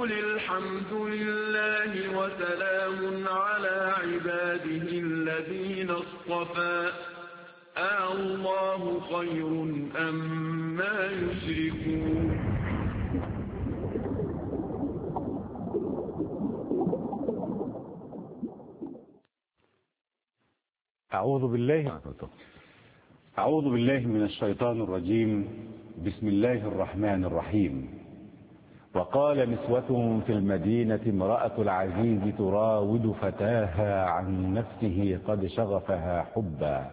وقل الحمد لله وسلام على عباده الذين اصطفى الله خير أما يشركون. أعوذ بالله من الشيطان الرجيم. بسم الله الرحمن الرحيم. وقال نسوة في المدينة امرأة العزيز تراود فتاها عن نفسه قد شغفها حبا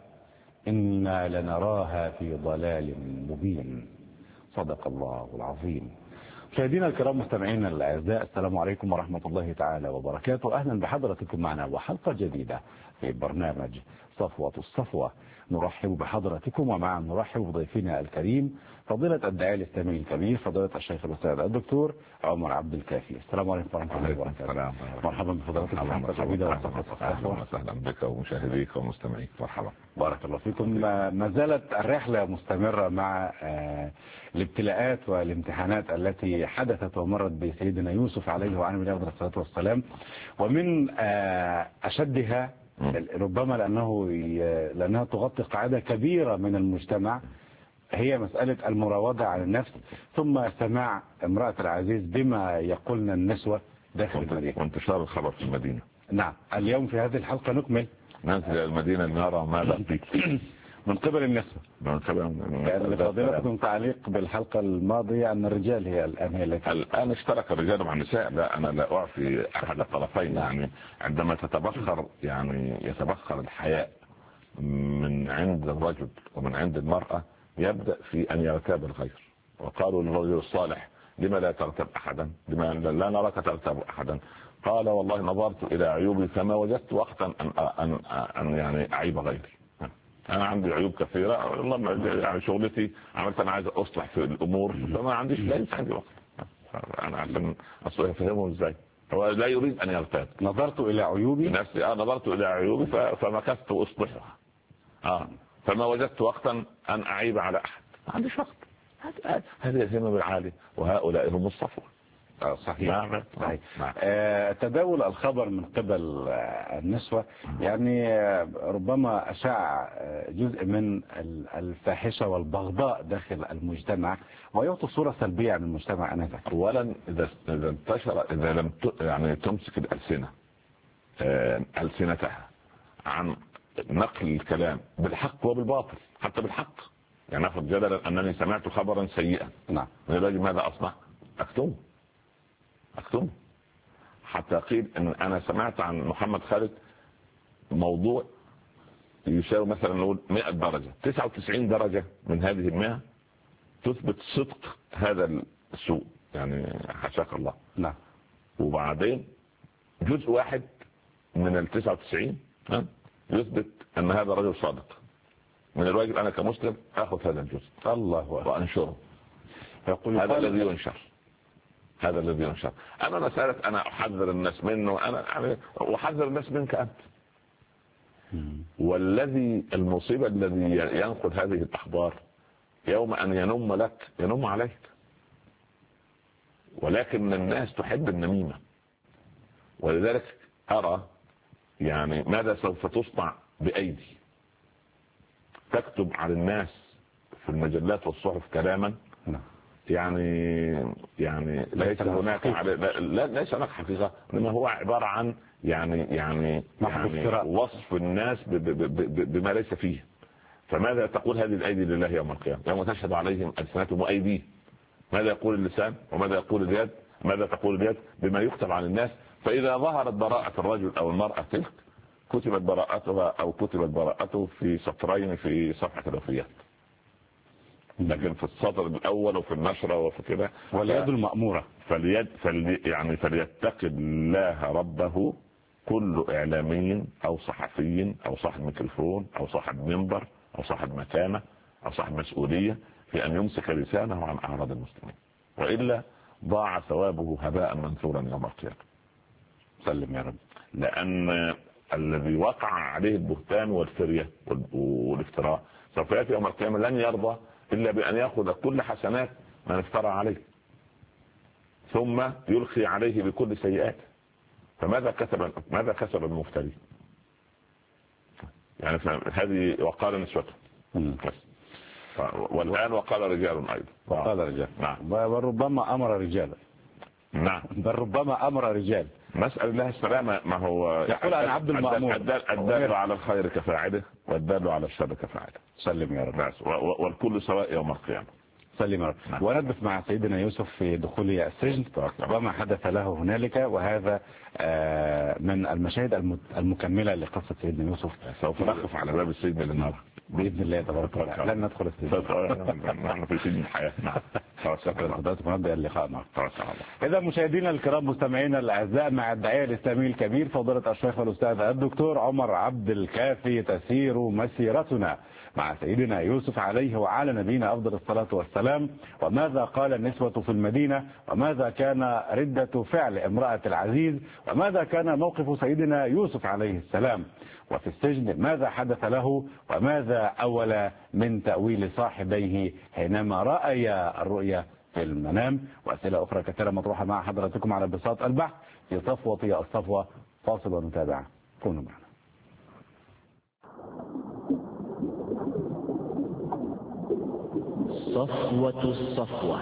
إنا لنراها في ضلال مبين. صدق الله العظيم. مشاهدينا الكرام مستمعينا الأعزاء، السلام عليكم ورحمة الله تعالى وبركاته. أهلا بحضرتكم معنا وحلقة جديدة في برنامج صفوة الصفوة. نرحب بحضرتكم ومعا نرحب بضيفنا الكريم فضيلة الداعية الإسلامي الكبير فضيلة الشيخ الأستاذ الدكتور عمر عبد الكافي. السلام عليكم ورحمة الله وبركاته. مرحبا بفضيلتكم في حلقة جديدة وصفوة الصفوة. أهلا وسهلا بك ومشاهديك ومستمعيك. مرحبا. بارك الله فيكم. ما زالت الرحلة مستمرة مع الابتلاءات والامتحانات التي حدثت ومرت بسيدنا يوسف عليه وعليه أفضل الصلاة والسلام، ومن أشدها ربما لأنها تغطي قاعدة كبيرة من المجتمع هي مسألة المراودة عن النفس، ثم سماع امرأة العزيز بما يقولن النسوة داخل المدينة وانتشار الخبر في المدينة. نعم، اليوم في هذه الحلقة نكمل ننزل إلى المدينة لنرى ماذا فيك من قبل النسوة. لأن فضيلتكم تعليق بالحلقة الماضية أن الرجال هي الآن اشترك الرجال مع النساء. لا، أنا لا أعفي أحد الطرفين. يعني عندما تتبخر يتبخر الحياء من عند الرجل ومن عند المرأة يبدأ في أن يرتاب الغير. وقالوا للرجل الصالح لما لا ترتب أحدا، لما لا نراك ترتب أحدا؟ قال والله نظرت إلى عيوبي فما وجدت وقتا أن يعني أعيب غيري. أنا عندي عيوب كثيرة، يعني شغلتي عملت أنا عايز أصلح في الأمور فما عنديش، ليس عندي وقت. أنا عشان أفهمه إزاي؟ هو لا يريد أن يرتاد. نظرت إلى عيوبي نفسي نظرت إلى عيوبي فمكثت أصلحها. فما وجدت وقتا أن أعيب على أحد، ما عنديش وقت. هذه الهمم العالية وهؤلاء هم الصفوة. صحيح. تداول الخبر من قبل النسوة يعني ربما أشاع جزء من الفاحشة والبغضاء داخل المجتمع ويعطي صورة سلبية عن المجتمع. أنا أولا إذا انتشر، إذا لم يعني تمسك الألسنة ألسنتها عن نقل الكلام بالحق وبالباطل، حتى بالحق. يعني ناخذ جدلا أنني سمعت خبرا سيئا. نعم. ماذا أصنع؟ أكتمه حتى قيل ان انا سمعت عن محمد خالد موضوع يساوي مثلا نقول 100 درجة، 99 درجة من هذه 100 تثبت صدق هذا السوء، يعني حشاك الله. نعم. وبعدين جزء واحد من 99 يثبت ان هذا رجل صادق. من الواجب انا كمسلم اخذ هذا الجزء الله وانشره. هذا الذي ينشر. أنا مسألة أنا أحذر الناس منه، أنا أحذر الناس منك أنت. والذي المصيبة الذي ينقل هذه الأخبار يوم أن ينم لك ينم عليك. ولكن الناس تحب النميمة، ولذلك أرى يعني ماذا سوف تصنع بأيدي. تكتب على الناس في المجلات والصحف كلاما يعني ليس هناك ليس هناك حقيقة، انما هو عبارة عن يعني وصف الناس بما ليس فيه. فماذا تقول هذه الأيدي لله يوم القيامة يوم تشهد عليهم ألسنتهم وأيديهم؟ ماذا يقول اللسان وماذا يقول اليد؟ ماذا تقول اليد بما يكتب عن الناس؟ فإذا ظهرت براءة الرجل أو المرأة تلك كتبت براءتها أو كتبت براءته في سطرين في صفحة الوفيات، لكن في السطر الأول وفي النشرة وفي كده واليد المأمورة. فليتقي الله ربه كل إعلامي أو صحفي أو صاحب ميكروفون أو صاحب منبر أو صاحب مكانة أو صاحب مسؤولية في أن يمسك لسانه عن أعراض المسلمين، وإلا ضاع ثوابه هباء منثورا يوم القيامة. سلم يا رب. لأن الذي وقع عليه البهتان والفرية والافتراء سوف يأتي يوم القيامة لن يرضى إلا بأن يأخذ كل حسنات من افترى عليه. ثم يلقي عليه بكل سيئات. فماذا كسب المفتري؟ يعني هذه وقال نسوته والآن وقال رجال أيضا. وقال رجال. نعم. بل ربما أمر رجال. نعم. بل ربما أمر رجال. نسأل الله السلامة. ما هو يقول أنا عبد المأمور. الدال على الخير كفاعله والدال على الشر كفاعله. سلم يا رب. والكل سواء يوم القيامة. سلم يا رب. نعم. وندبث مع سيدنا يوسف في دخوله السجن وما حدث له هنالك، وهذا من المشاهد المكملة لقصة سيدنا يوسف. سوف نقف على باب السجن للنار بإذن الله تبارك وتعالى. لن ندخل السجن. نحن في سجن الحياة. نعم. شكرا لحضراتكم ونبدأ اللقاء معكم. إذا مشاهدينا الكرام مستمعينا الأعزاء، مع الداعية الإسلامي الكبير فضيلة الشيخ والأستاذ الدكتور عمر عبد الكافي تسير مسيرتنا مع سيدنا يوسف عليه وعلى نبينا أفضل الصلاة والسلام. وماذا قال النسوة في المدينة، وماذا كان ردة فعل امرأة العزيز، وماذا كان موقف سيدنا يوسف عليه السلام، وفي السجن ماذا حدث له، وماذا أول من تأويل صاحبيه حينما رأيا الرؤيا في المنام، وأسئلة أخرى كثيرة مطروحة مع حضراتكم على بساط البحث في صفوة يا الصفوة. فاصل ونتابع، كونوا معنا. صفوة الصفوة.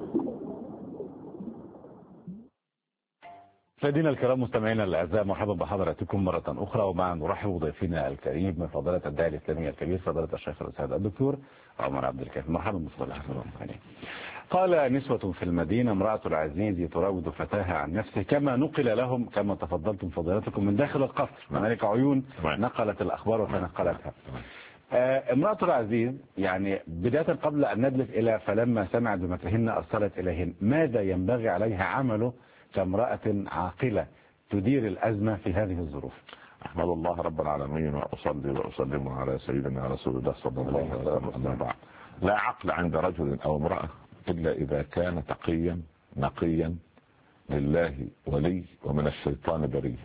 مشاهدينا الكرام مستمعينا الاعزاء، مرحبا بحضراتكم مره اخرى، ومع نرحب بضيفنا الكريم من فضيله الداعيه الاسلامي الكبير فضيله الشيخ الاستاذ الدكتور عمر عبد الكافي. مرحبا بفضيلة الشيخ. قال نسوة في المدينة امرأة العزيز تراود فتاها عن نفسه، كما نقل لهم كما تفضلتم فضيلتكم من داخل القصر. ملك عيون نقلت الاخبار وتنقلتها. امرأة العزيز، يعني بداية قبل ان ندلف الى فلما سمعت بمكرهن ارسلت اليهن، ماذا ينبغي عليها عمله كامرأة عاقلة تدير الأزمة في هذه الظروف؟ أحمد الله رب العالمين وأصلي وأسلم على سيدنا رسول الله صلى الله عليه وسلم. لا عقل عند رجل أو امرأة إلا إذا كان تقيا نقيا لله ولي ومن الشيطان بريء.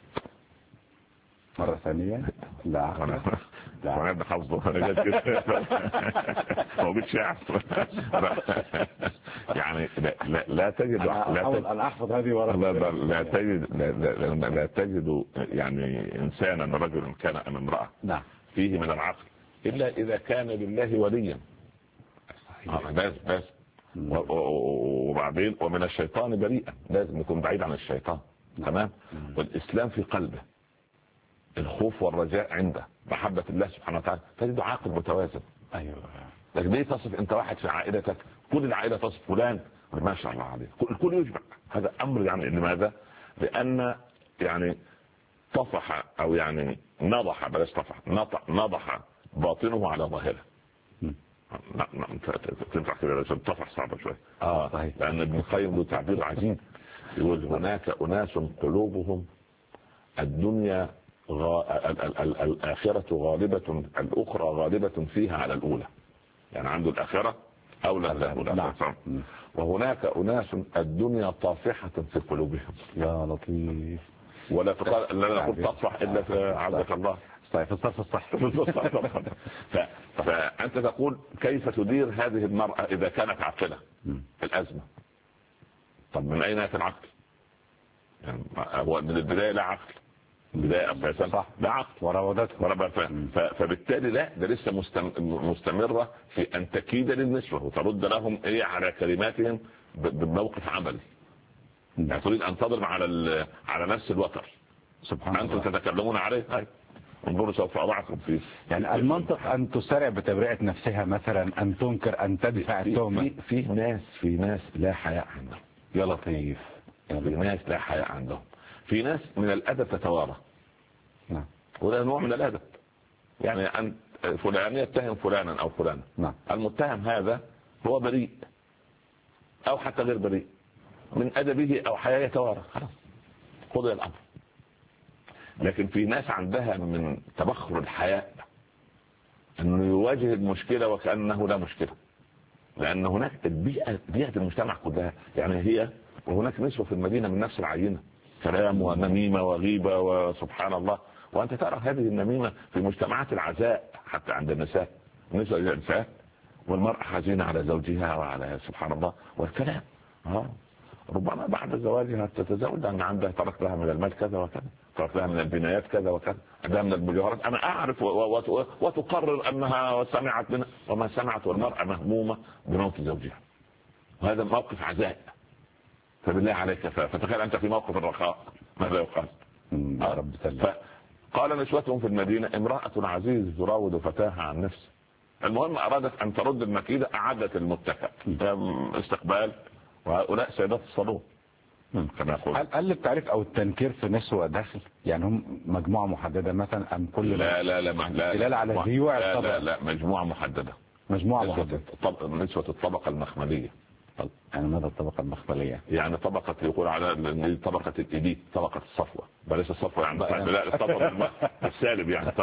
مرة ثانية، لا عقل. لا أنا حافظه أنا جد هو بيتشعر يعني لا تجد أنا أحفظ هذه ورا. لا تجد يعني إنسانا رجلا كان أم امرأة نعم فيه من العقل إلا إذا كان لله وليا. بس وبعدين ومن الشيطان بريئا، لازم يكون بعيد عن الشيطان. تمام. والإسلام في قلبه، الخوف والرجاء عنده، محبة الله سبحانه وتعالى، تجده عاقل متوازن. أيوة. لكن ليه تصف انت واحد في عائلتك كل العائلة تصف فلان ما شاء الله عليه الكل يجمع؟ هذا امر يعني لماذا؟ لان يعني طفح او يعني نضح، بلاش طفح، نضح باطنه على ظاهره. تنفع كده طفح صعبة شوية. صحيح. لان ابن القيم له تعبير عجيب، يقول هناك اناس قلوبهم الدنيا الآخرة غالبة، الأخرى غالبة فيها على الأولى، يعني عنده الآخرة أولى من الأولى. وهناك أناس الدنيا طافحة في قلوبهم. يا لطيف. ولا تقال لا نقول تطفح إلا في عبدك الله. في الصف الصح. فأنت تقول كيف تدير هذه المرأة إذا كانت عاقلة في الأزمة؟ طب من أين يأتي العقل؟ يعني هو من البداية لا عقل، بداية أساسا صح. لا عقل وراودته. فبالتالي لا، ده لسه مستمرة في أن تكيد للنسوة وترد لهم إيه على كلماتهم بموقف عملي. يعني تريد أن تضرب على نفس الوتر. سبحان الله. أنتم تتكلمون عليه. هاي انظروا سوف أضعكم فيه. يعني المنطق أن تسرع بتبرئة نفسها مثلا، أن تنكر، أن تدفع التهمة. في ناس لا حياء عندهم. يا لطيف. في ناس لا حياء عندهم. في ناس من الأدب تتوارى. نعم. وده نوع من الأدب. يعني أن فلان يتهم فلانا أو فلانا. نعم. المتهم هذا هو بريء أو حتى غير بريء، من أدبه أو حياة يتوارى، خلاص قضي الأمر. لكن في ناس عندها من تبخر الحياء أنه يواجه المشكلة وكأنه لا مشكلة، لأن هناك بيئة المجتمع كلها، يعني هي وهناك نسوة في المدينة من نفس العينة، كلام ونميمة وغيبة وسبحان الله. وأنت ترى هذه النميمة في مجتمعات العزاء حتى عند النساء، النساء الإنسان والمرأة حزينة على زوجها وعلى سبحان الله والكلام. ربما بعد زواجها تتزوج لأن عندها ترك لها من المال كذا وكذا، ترك لها من البنايات كذا وكذا، عندها من المجوهرات أنا أعرف، وتقرر أنها سمعت منها وما سمعت، والمرأة مهمومة بموت زوجها، وهذا موقف عزاء. فبالله عليك فتخيل أنت في موقف الرخاء ماذا يقال؟ رب سلم. قال نسوة في المدينة امرأة عزيز تراود فتاها عن نفسه. المهم أرادت أن ترد المكيدة، أعدت المتكأ استقبال، وهؤلاء سيدات الصالون كما يقول. هل التعريف او التنكير في نسوة داخل يعني هم مجموعة محددة مثلا ام كل لا على زيوع لا مجموعة محددة. نسوة الطبقة المخملية. يعني ماذا الطبقة المخملية؟ يعني طبقة يقول على طبقة الإليت، طبقة الصفوة، بليس الصفوة يعني لا الطبقة السالب يعني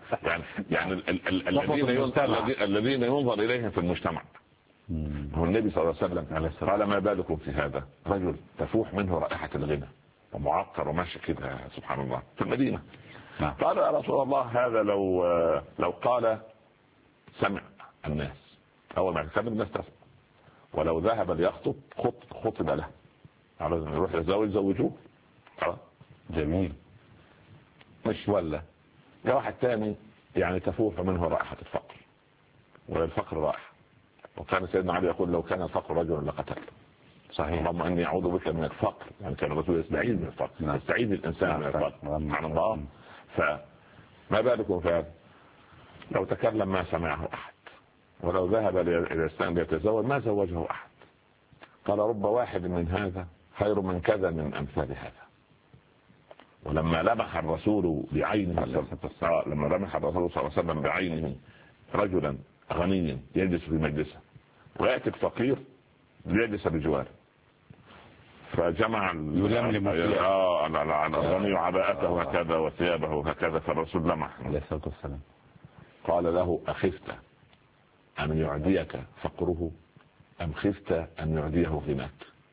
الذين ينظر إليهم في المجتمع. هو النبي صلى الله عليه وسلم قال ما بالكم في هذا رجل تفوح منه رائحة الغنى ومعطر وماشي كده سبحان الله في المدينة. قال يا رسول الله هذا لو قال سمع الناس أول ما يتكلم الناس تسمع، ولو ذهب ليخطب خطب له، على أن يروح يتزوج زوجوه. جميل. مش ولا جاء واحد تاني يعني تفوح منه رائحة الفقر، ولا الفقر رائحة، وكان سيدنا علي يقول لو كان الفقر رجلا لقتله. صحيح. اللهم اني اعوذ بك من الفقر، يعني كان الرسول يستعيذ من الفقر، يستعيذ الانسان من الفقر سبحان الله. فما بالكم فهذا لو تكلم ما سمعه احد، ولو ذهب الى الاسلام ليتزوج ما زوجه احد. قال رب واحد من هذا خير من كذا من امثال هذا. ولما لمح الرسول بعينه لما لمح الرسول صلى الله عليه وسلم بعينه رجلا غنيا يجلس في مجلسه ويأتي الفقير ليجلس بجواره، فجمع يلملم الغني عباءته هكذا وثيابه هكذا، فالرسول لمح عليه الصلاة والسلام قال له أخفت أن يعديك فقره أم خفت أن يعديه غناك؟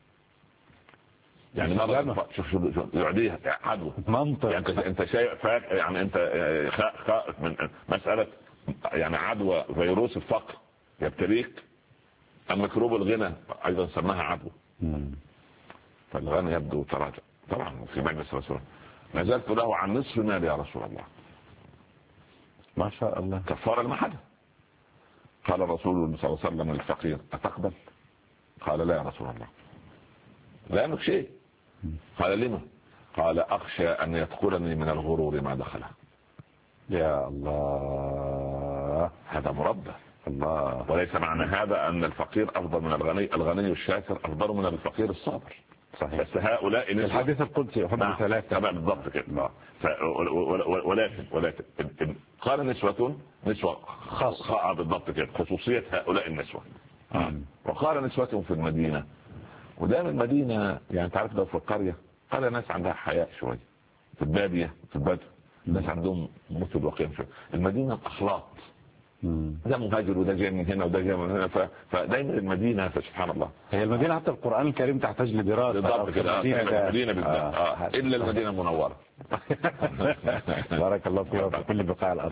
يعني شوف يعديها عدوى منطق. يعني انت شايف يعني انت خائف من مسألة يعني عدوى فيروس الفقر يبتليك، أم ميكروب الغنى أيضا سماها عدوى. فالغنى يبدو تراجع طبعا في مجلس رسول الله. نزلت له عن نصف مال يا رسول الله. ما شاء الله كفارة المحدة. قال الرسول صلى الله عليه وسلم للفقير أتقبل؟ قال لا يا رسول الله. لا يملك شيء. قال لما؟ قال أخشى أن يدخلني من الغرور ما دخله. يا الله هذا مربى الله. وليس معنى هذا أن الفقير أفضل من الغني، الغني الشاكر أفضل من الفقير الصابر. صحيح. بس هؤلاء الحديث القدسي يحب ثلاثة بالضبط كده. ولكن قال نسوة خاصة بالضبط كده، خصوصية هؤلاء النسوة. وقال نسوة في المدينة، ودام المدينة يعني تعرف لو في القرية قال ناس عندها حياء شوية، في البادية في البدو الناس عندهم مثل وقيم شوية. المدينة الأخلاط، ده مهاجر وده جاي من هنا وده جاي من هنا، فدايما المدينة فسبحان الله. هي المدينة حتى القرآن الكريم تحتاج لدراسة. بالضبط كده. المدينة بالذات إلا المدينة المنورة. بارك الله فيها في كل بقاع الأرض.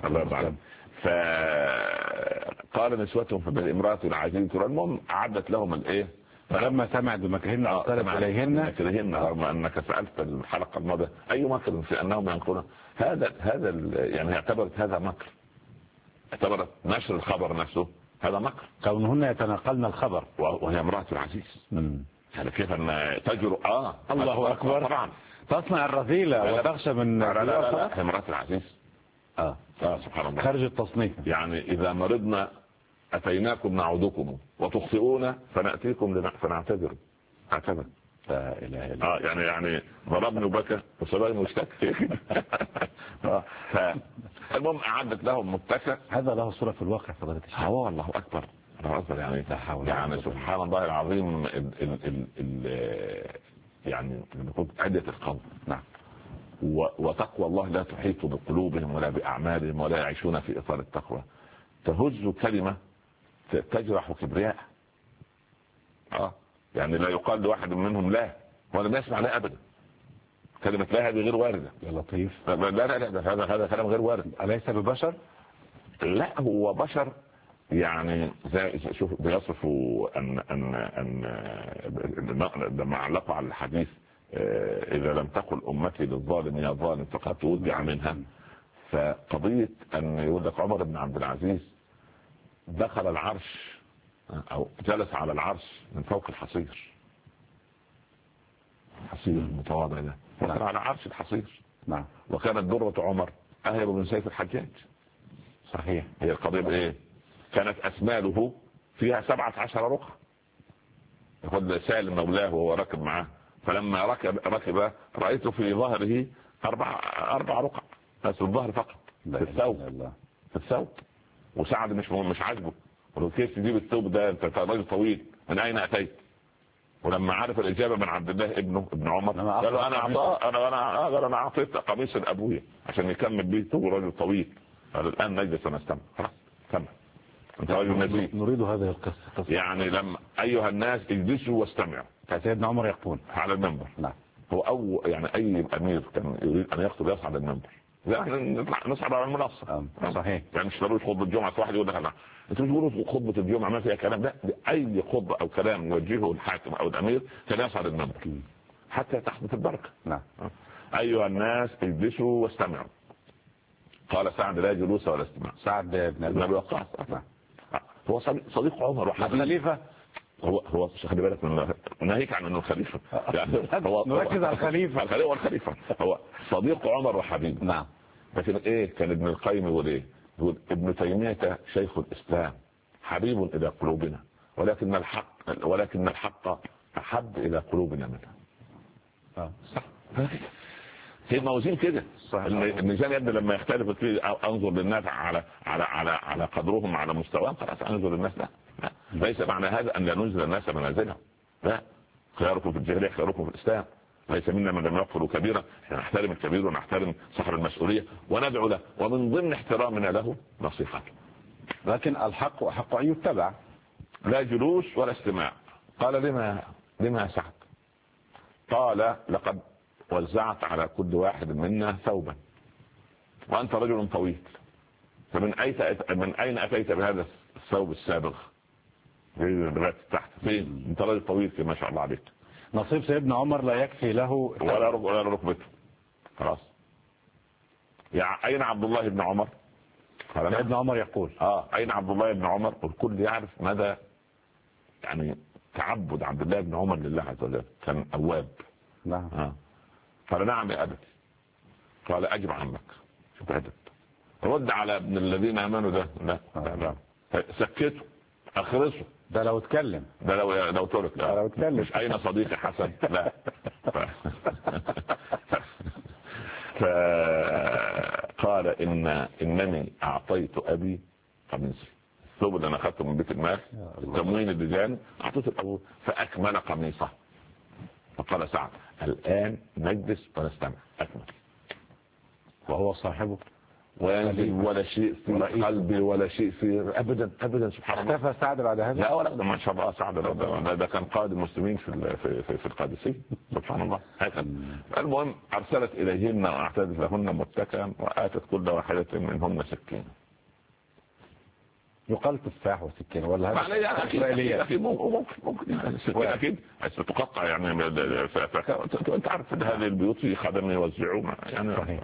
فقال نسوتهم في امرأة العزيز، المهم أعدت لهم الإيه، فلما سمعت بمكرهن أرسلت عليهن رغم أنك سألت الحلقة الماضية أي مكر في أنهم ينقلون هذا يعني اعتبرت هذا مكر، اعتبرت نشر الخبر نفسه هذا مكر، كونهن يتناقلن الخبر وهي امرأة العزيز. يعني كيف أن تجرؤ الله أكبر طبعا تصنع الرذيلة وتخشى من لا امرأة العزيز سبحان الله خارج التصنيف. يعني إذا مرضنا أتيناكم نعودكم وتخطئون فنأتيكم فنعتذر هكذا. لا إله إلا الله. يعني ضربني وبكى وصبرني واشتكى. فالمهم أعدت لهم متكأ. هذا له صورة في الواقع فضيلة الشيخ. الله أكبر يعني سبحان الله العظيم. يعني نقول عدة القوم. نعم. وتقوى الله لا تحيط بقلوبهم ولا بأعمالهم ولا يعيشون في إطار التقوى. تهز كلمة تجرح كبرياء. يعني لا يقال لواحد منهم لا، ولا ما يسمع لا أبدا. كلمة لا هذه غير واردة. يا لطيف. لا هذا كلام غير وارد. أليس ببشر؟ لا هو بشر يعني شوف بيصفوا ان لما علقوا على الحديث اذا لم تقل امتي للظالم يا ظالم فقد تودع منها. فقضيه ان يقول لك عمر بن عبد العزيز دخل العرش او جلس على العرش من فوق الحصير المتواضع ده دخل على عرش الحصير. نعم. وكانت درة عمر اهيب من سيف الحجاج. صحيح. هي القضيه بايه؟ كانت اسماله فيها 17 رقعه. يقول سالم مولاه وهو راكب معاه، فلما ركب رايت في ظهره اربع رقع بس الظهر فقط في الثوب. وسعد مش عاجبه، ولو كيف تجيب الثوب ده انت راجل طويل من اين اتيت؟ ولما عرف الاجابه من عبد الله ابن عمر قال له انا اعطيت قميص لابويا عشان يكمل بيه ثوب راجل طويل. قال الان نجلس ونستمع. خلاص كمل. نريد هذه القصة. يعني لما ايها الناس اجلسوا واستمعوا. سيدنا عمر يقول على المنبر. نعم. هو يعني اي امير كان يريد ان يخطب يصعد المنبر. يعني نصعد على المنصه. صحيح. يعني مش ضروري خطبه الجمعه واحد يقول لك انا انتوا بتقولوا خطبه الجمعه ما فيها كلام. لا، اي خطبه او كلام يوجهه الحاكم او الامير كان يصعد المنبر حتى تحدث البركه. نعم. ايها الناس اجلسوا واستمعوا. قال سعد لا جلوس ولا استماع. سعد بن ابي وقاص. هو صديق عمر وحبيب خليفه. هو خلي بالك من ناهيك عن انه خليفه. يعني هو نركز على الخليفه. والخليفه هو صديق عمر وحبيب. نعم. لكن ايه كان ابن القيم يقول ايه؟ يقول ابن تيميه شيخ الاسلام حبيب الى قلوبنا ولكن الحق احب الى قلوبنا منه. صح. هي موازين كده. الميزان يبدو لما يختلف انظر للناس على قدرهم على مستواهم. خلاص انظر للناس. لا ليس معنى هذا ان لا ننزل الناس منازلهم. لا، خياركم في الجاهليه خياركم في الاسلام. ليس منا من لم يغفر كبيرا. احنا نحترم الكبير ونحترم صاحب المسؤوليه وندعو له، ومن ضمن احترامنا له نصيحته. لكن الحق احق ان يتبع. لا جلوس ولا استماع. قال لما يا سعد؟ قال لقد وزعت على كل واحد منا ثوبا وانت رجل طويل، فمن اين اتيت بهذا الثوب السابغ لغايه تحت؟ فين؟ انت راجل طويل ما شاء الله عليك. نصيب سيدنا عمر لا يكفي له ولا ركبته. خلاص. اين عبد الله بن عمر؟ سيدنا عمر يقول اين عبد الله بن عمر؟ والكل يعرف مدى يعني تعبد عبد الله بن عمر لله عز وجل. كان اواب. نعم. قال نعم يا أبتي. قال أجب عنك. شوف أدب. رد على ابن الذين آمنوا ده. لا. سكته أخرسه. ده لو اتكلم. ده لو ترك. لو اتكلم. مش أين صديقي حسن. لا. فقال إنني أعطيت أبي قميصي. الثوب اللي أنا أخذته من بيت المال التموين اللي جاني أعطيته الأبو فأكمل قميصه. فقال سعد الآن نجلس ونستمع. أكمل. وهو صاحبه ولا شيء في قلبي ولا شيء في أبدا سبحان الله. اختفى سعد بعد هذا؟ لا ولا ما شاء الله. سعد ده كان قائد المسلمين في القادسية. سبحان الله. هكذا. المهم أرسلت إليهن وأعتدت لهن متكئا وآتت كل واحدة منهن سكينة. يقال تفاح وسكين ولا هذا إسرائيلية؟ أكيد ممكن أكيد ستقطع يعني. أنت عارف أن هذه البيوت في خدم يوزعون يعني. صحيح.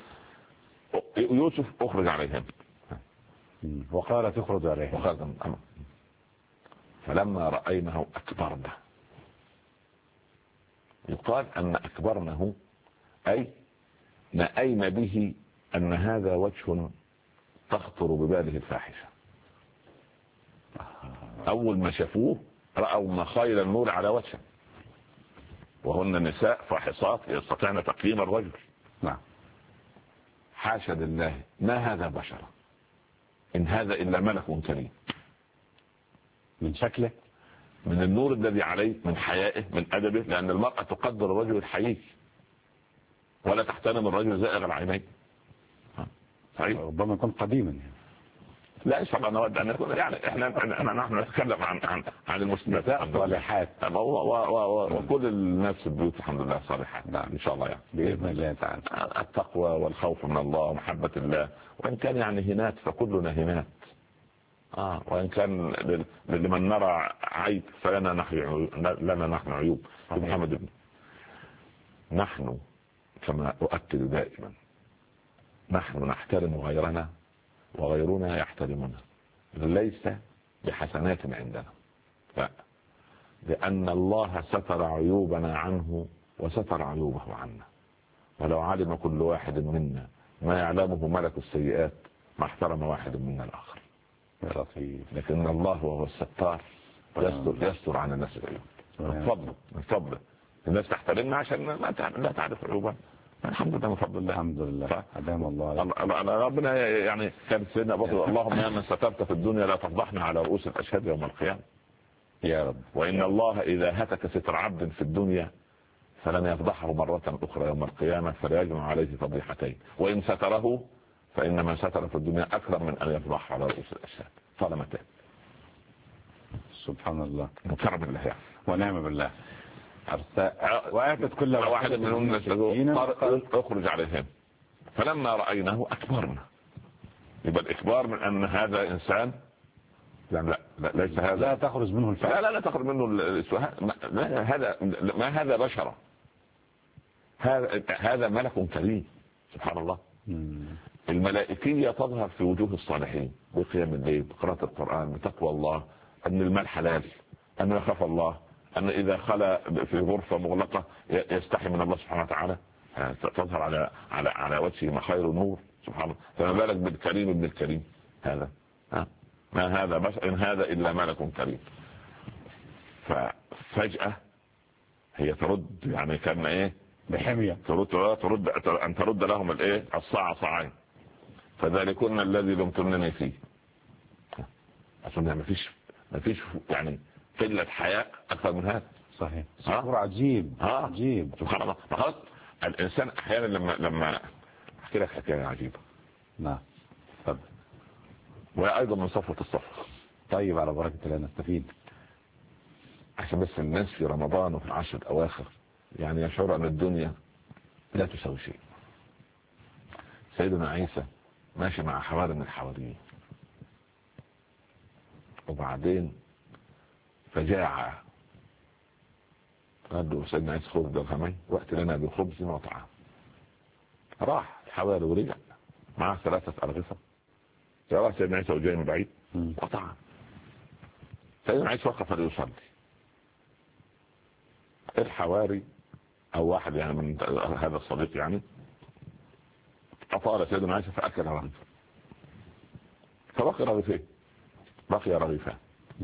يوسف أخرج عليهم. وقالت اخرج عليهم. فلما رأينه أكبرنا. يقال أن أكبرنه أي نأين به أن هذا وجه تخطر بباله الفاحشة. أول ما شافوه رأوا مخايل النور على وجهه، وهن نساء فاحصات يستطيعن تقييم الرجل. نعم. حاشا لله ما هذا بشرا إن هذا إلا ملك كريم. من شكله، من النور الذي عليه، من حيائه، من أدبه. لأن المرأة تقدر الرجل الحيي ولا تحترم الرجل زائغ العينين. صحيح. ربما يكون قديما. لا ان شاء الله نود ان نكون يعني احنا نحن نتكلم عن المسلمات صالحات وكل الناس في البيوت الحمد لله صالحات. نعم ان شاء الله يعني باذن الله تعالى. التقوى والخوف من الله ومحبه الله، وان كان يعني هنات فكلنا هنات. وإن كان لمن نرى عيب فلنا نحن عيوب. محمد ابن نحن كما أؤكد دائما نحن نحترم غيرنا وغيرنا يحترمنا، ليس بحسنات عندنا، لا، لأن الله ستر عيوبنا عنه وستر عيوبه عنا. ولو علم كل واحد منا ما يعلمه ملك السيئات ما احترم منا الآخر. لكن الله وهو الستار يستر عن الناس العيوب. من فضله الناس تحترمنا عشان لا تعرف عيوبنا. الحمد لله، من فضل الله. الحمد لله. أدام الله. ربنا يعني كان سيدنا أبو بكر اللهم يا من سترت في الدنيا لا تفضحنا على رؤوس الأشهاد يوم القيامة يا رب. وإن الله إذا هتك ستر عبد في الدنيا فلن يفضحه مرة أخرى يوم القيامة فلا يجمع عليه فضيحتين، وإن ستره فإن من ستر في الدنيا أكرم من أن يفضح على رؤوس الأشهاد. ظلمتين. سبحان الله. مكرم بالله يعني. ونعم بالله. وآتت كل واحد منهم اخرج عليهم فلما رأيناه أكبرنا. يبقى الإكبار من أن هذا إنسان، لا ليس هذا، لا تخرج منه الفعل، لا تخرج منه هذا ما هذا بشرة، هذا ملك كريم. سبحان الله. الملائكية تظهر في وجوه الصالحين بقيام الليل، بقراءة القرآن، بتقوى الله، أن المال حلال، أن يخاف الله، أن إذا خلى في غرفة مغلقة يستحي من الله سبحانه وتعالى، تظهر على وجهه مخير النور. سبحان الله. فما بالك بالكريم ابن الكريم هذا، ما هذا بشر إن هذا إلا ملك كريم. ففجأة هي ترد، يعني كان إيه بحمية، ترد أن ترد لهم الإيه الصاع صاعين، فذلكن الذي لمتنني فيه. أصلا ما فيش يعني قلة حياء أكثر من هذا. صحيح. صبر عجيب. عجيب. سبحان الله. فقط الإنسان أحيانا لما أحكي لك حكاية عجيبة. نعم. طب. وأيضا من صفوة الصفوة. طيب على بركة الله نستفيد. عشان بس الناس في رمضان وفي العشر الأواخر يعني يشعر أن الدنيا لا تساوي شيء. سيدنا عيسى ماشي مع حواري من الحواريين، وبعدين فجاع، قال له سيدنا عيسى خذ درهمين وقت لنا بخبز وطعام. راح الحواري ورجع معاه 3 أرغفة. راح سيدنا عيسى وجاي من بعيد وطعام. سيدنا عيسى وقف ليصلي. الحواري او واحد يعني من هذا الصديق يعني اطال سيدنا عيسى فاكل رغيفا، فبقي رغيفان.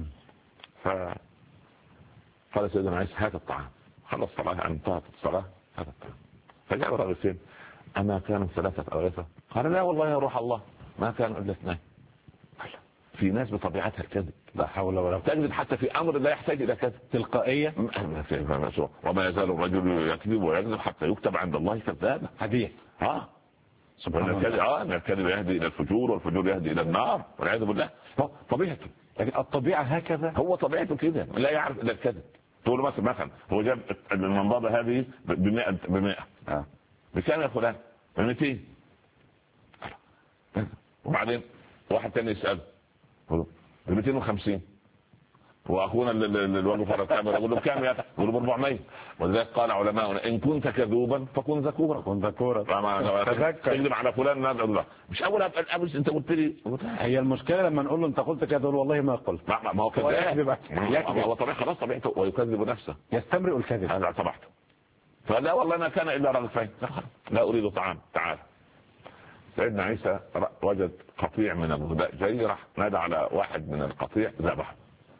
فقال سيدنا عيسى هات الطعام. خلص الصلاه، انتهت الصلاه، هات الطعام. فجاء رغيفين. اما كانوا 3 أرغفة؟ قال لا والله يا روح الله ما كانوا الا 2. في ناس بطبيعتها الكذب، لا حول ولا قوة، تكذب حتى في امر لا يحتاج الى كذب، تلقائيه. وما يزال الرجل يكذب ويكذب حتى يكتب عند الله كذابا. حديث. سبحان الله. ان الكذب يهدي الى الفجور والفجور يهدي الى النار والعياذ بالله. طبيعته، لكن الطبيعه هكذا، هو طبيعته كده لا يعرف الا الكذب. تقول مثلا هو جاب المنضده هذه ب100 بكام يا فلان؟ ب200. وبعدين واحد ثاني يسأل ب250. واخونا الوالد فرق كامل يقول له بكام يا اخي؟ يقول له ب400. ولذلك قال علماؤنا ان كنت كذوبا فكن ذكورا. تكذب على فلان لا مش اول ابس انت قلت لي. هي المشكله لما نقول له انت قلت كذا يقول والله ما قلت. ما هو كذاب، هو طبيعي خلاص طبيعته ويكذب نفسه، يستمرئ الكذب. هذا طبيعته. فلا والله ما كان الا رغيفين، لا اريد طعام، تعال. سيدنا عيسى وجد قطيع من الغداء جاي، راح نادى على واحد من القطيع ذبحه.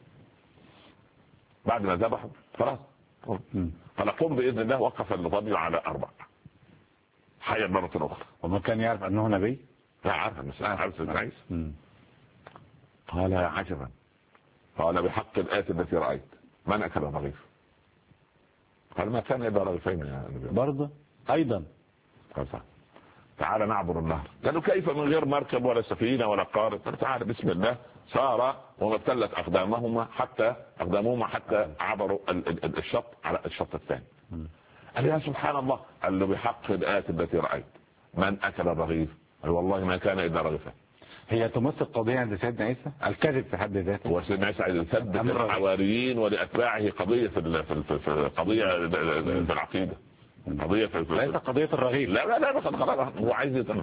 بعد ما ذبحه خلاص قال قم باذن الله، وقف الظبي على 4. حي مرة اخرى. وما كان يعرف انه نبي؟ لا عارف، مش عارف سيدنا عيسى. قال يا عجبا، قال بحق الآية التي رأيت من اكل رغيف؟ قال ما كان الا رغيفين يا نبي. برضه ايضا قال تعال نعبر النهر. قالوا كيف من غير مركب ولا سفينه ولا قارب؟ قال تعال بسم الله. صار وما ابتلت اقدامهما حتى عبروا الشط على الشط الثاني. قال يا سبحان الله. قال له بحق الآية التي رأيت من اكل الرغيف؟ قال والله ما كان الا رغيفا. هي تمثل قضية عند سيدنا عيسى الكذب في حد ذاته. هو سيدنا عيسى يثبت الحواريين ولأتباعه قضية في قضية في العقيدة، قضية ليس قضية الرغيب. لا خلاص هو عايز يتنم.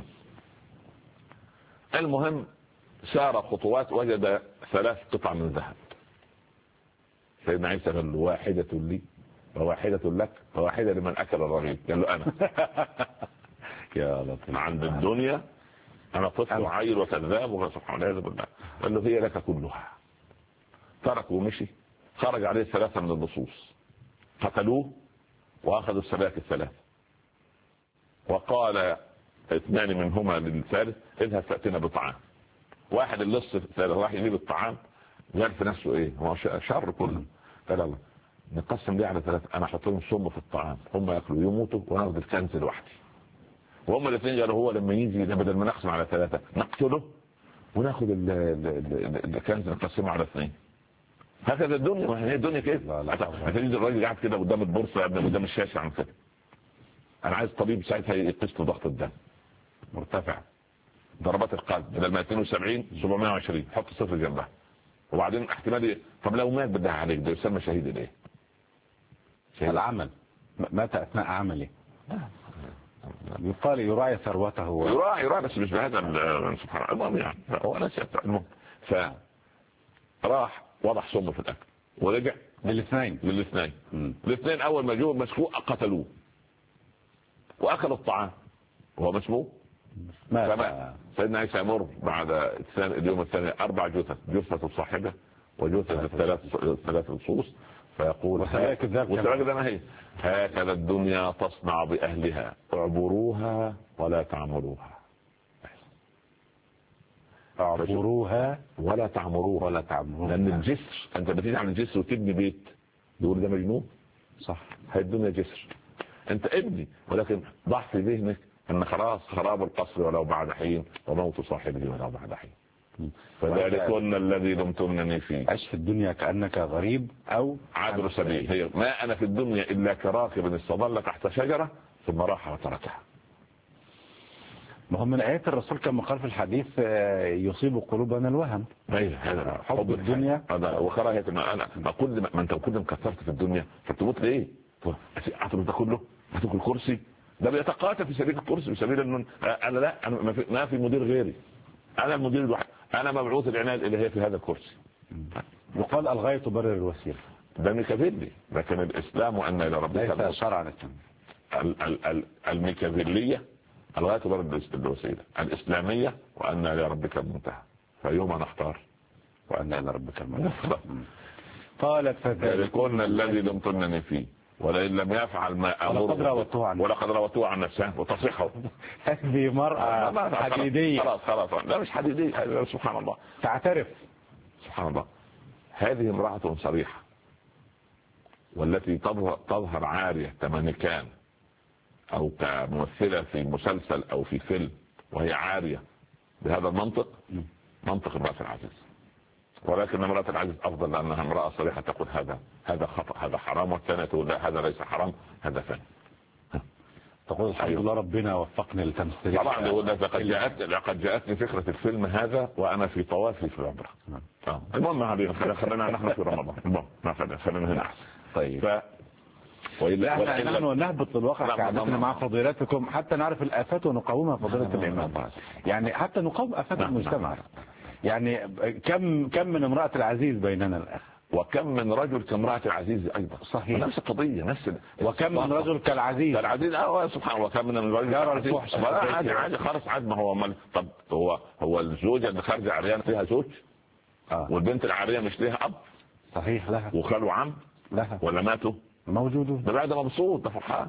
المهم سار خطوات وجد 3 قطع من ذهب. سيدنا عيسى قال له واحدة لي وواحدة لك وواحدة لمن أكل الرغيب. قال له أنا يا لطيف عند الدنيا أنا طفل وعيل وكذاب وسبحان الله بالله. قال له هي لك كلها. ترك ومشي. خرج عليه 3 من اللصوص قتلوه وأخذوا السباك 3 وقال 2 منهما للثالث اذهب فأتنا بطعام. واحد اللص الثالث راح يجيب الطعام قال في نفسه ايه هو شر كله. قال الله نقسم ليه على 3 انا احط لهم سم في الطعام هم ياكلوا يموتوا وناخد الكنز لوحدي. وهم الاثنين قالوا هو لما يجي بدل ما نقسم على 3 نقتله وناخد الكنز نقسمه على 2. هكذا الدنيا. ما هي الدنيا كده. هتجد الراجل قاعد كده قدام البورصه قدام الشاشه عن كده. انا عايز طبيب ساعتها يقيس له ضغط الدم مرتفع ضربات القلب بدل ما 72 720 حط 0 جنبها. وبعدين احتمال طب لو مات بالله عليك ده يسمى شهيد الايه؟ العمل مات اثناء عمله. يقال يراعي ثروته يراعي بس مش بهذا سبحان الله. المهم يعني هو انا شفت المهم فراح وضع سم في الاكل ورجع للاثنين. الاثنين اول ما جوه مسكوه قتلوه واكل الطعام وهو مسموم. سيدنا عيسى يمر بعد اليوم الثاني 4 جثث، جثة صاحبه وجثة 3 لصوص فيقول وسباك ما هي هكذا الدنيا تصنع بأهلها اعبروها ولا تعمروها. اعبروها ولا تعمروها لأن الجسر أنت بتيجي على الجسر وتبني بيت تقول ده مجنون. صح. هاي الدنيا جسر أنت ابني ولكن ضع في ذهنك أن خلاص خراب القصر ولو بعد حين وموت صاحبه ولو بعد حين. فذلكن الذي لمتنني فيه. عش في الدنيا كأنك غريب أو عابر سبيل. هي ما أنا في الدنيا إلا كراكب استظل تحت شجرة ثم راح وتركها. ما هو من آيات الرسول كما قال في الحديث يصيب قلوبنا الوهم. هذا حب الدنيا هذا وكراهية. ما كل ما انت كل كثرت في الدنيا فتموت ليه؟ هتاخد كله هتاكل كرسي ده بيتقاتل في سبيل الكرسي بسبيل انه انا لا انا ما في مدير غيري انا المدير الوحيد انا مبعوث العنايه الالهيه في هذا الكرسي. يقال الغاية تبرر الوسيله. ده ميكافيلي لكن الاسلام وان الى ربك ليس شرعا. الميكافيليه الغاية تبرر الوسيله. الاسلاميه وان الى ربك المنتهى. فيوم نختار وان الى ربك المنتهى. قالت فذلكن الذي لمتنني فيه ولئن لم يفعل ما امره ولقد روته عن نفسه وتصحه. هذه مرأة حديدية. خلاص لا مش حديدية. سبحان الله تعترف. سبحان الله. هذه امرأة صريحة والتي تظهر عارية كمانيكان او كممثلة في مسلسل او في فيلم وهي عارية بهذا المنطق منطق امرأة العزيز. ولكن امرأة العزيز افضل لانها امرأة صريحة تقول هذا خطأ هذا حرام والثانية تقول لا هذا ليس حرام هذا فن. تقول الحمد لله ربنا وفقني لتمثيل. طبعا يقول لقد جاءتني فكرة الفيلم هذا وانا في طوافي في العمرة. المهم علينا خلينا نحن في رمضان. خلينا هنا احسن. طيب وإلا نحن نهبط للواقع كعادتنا مع فضيلتكم حتى نعرف الآفات ونقاومها فضيلة الإمام. يعني حتى نقاوم آفات المجتمع. يعني كم من امرأة العزيز بيننا الآن وكم من رجل كامرأة العزيز أيضا. صحيح. نفس القضية وكم من رجل كالعزيز. سبحان الله. وكم من الرجل عادي خالص عاد. ما هو طب هو الزوجة اللي خارجة عريان فيها زوج والبنت العرية مش ليها أب. صحيح لها. وخالوا عم لها ولا ماتوا موجودون. ده بعد مبسوط ده فرحان.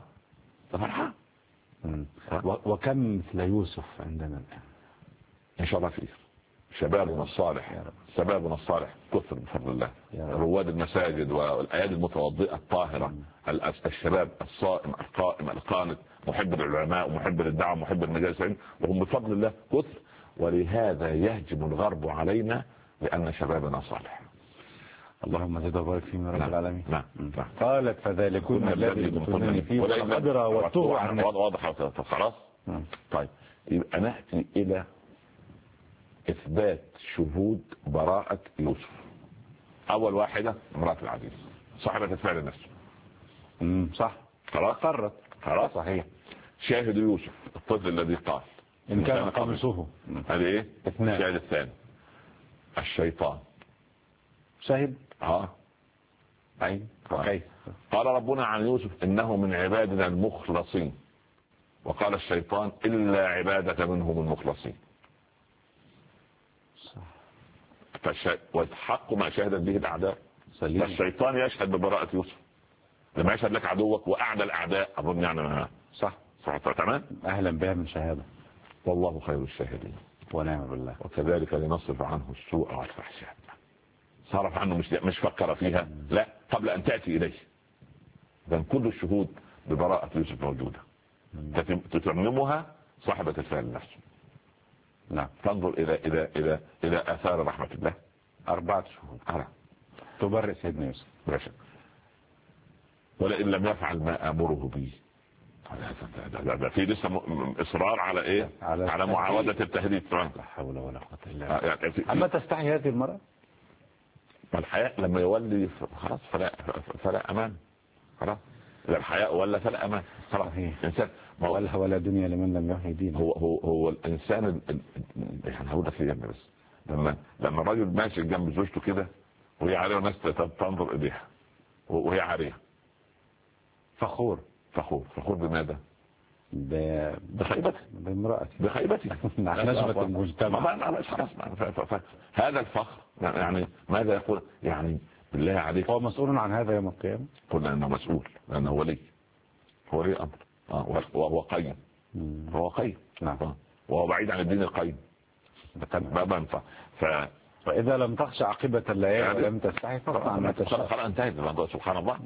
وكم مثل يوسف عندنا الآن إن شاء الله خير. شبابنا الصالح كثر بفضل الله. رواد المساجد والايادي المتوضئه الطاهره. الشباب الصائم القائم القانت محب للعلماء ومحب للدعوه ومحب للمجالس العلم وهم بفضل الله كثر. ولهذا يهجم الغرب علينا لان شبابنا صالح. اللهم زد وبارك فيهم يا رب العالمين. نعم. قالت فذلكن الذي لمتنني فيه ولقد راودته عن واضح خلاص. طيب يبقى ناتي الى إثبات شهود براءة يوسف. أول واحدة امرأة العزيز صاحبة الفعل نفسه. صح. خلاص قررت. خلاص صحيح. شاهد يوسف الطفل الذي قال إن كان قميصه. هذه إيه؟ اثنان. الشاهد الثاني الشيطان. شاهد. أي كيف؟ قال ربنا عن يوسف إنه من عبادنا المخلصين، وقال الشيطان إلا عبادك منهم المخلصين. وحق ما شهدت به الأعداء. فالشيطان يشهد ببراءة يوسف لما يشهد لك عدوك وأعدى الأعداء أظن يعني صح تمام. أهلا بها من شهادة. والله خير الشاهدين ونعم بالله. وكذلك لنصرف عنه السوء والفحشاء. صرف عنه مش فكر فيها، لا قبل أن تأتي إليه. إذن كل الشهود ببراءة يوسف موجودة تتممها صاحبة الفعل نفسه. نعم. تنظر إلى آثار رحمة الله. 4 شهود تبرئ سيدنا يوسف. رشد. ولئن لم يفعل ما أمره به. ده في لسه إصرار على إيه؟ على معاودة التهديد. لا حول ولا قوة إلا بالله. أما تستحي هذه المرأة؟ الحياء لما يولي خلاص فلا أمان. خلاص الحياء ولا فلا أمان. خلاص إنسان ولا دنيا لمن لم يحيي دينه. هو الإنسان يعني هقول لك بس لما الرجل ماشي جنب زوجته كده وهي عارية والناس تنظر إليها وهي عارية فخور بماذا؟ بخيبته بخيبته نشبة المجتمع. هذا الفخر يعني ماذا يقول يعني بالله عليك؟ هو مسؤول عن هذا يوم القيامة. قلنا انه مسؤول لانه ولي امر وهو قيم. هو قيم. نعم. وهو بعيد عن الدين القيم. ما بنفع. فإذا لم تخشى عاقبة الليالي ولم تستحي فاصنع ما تشاء. خلاص انتهت. سبحان الله.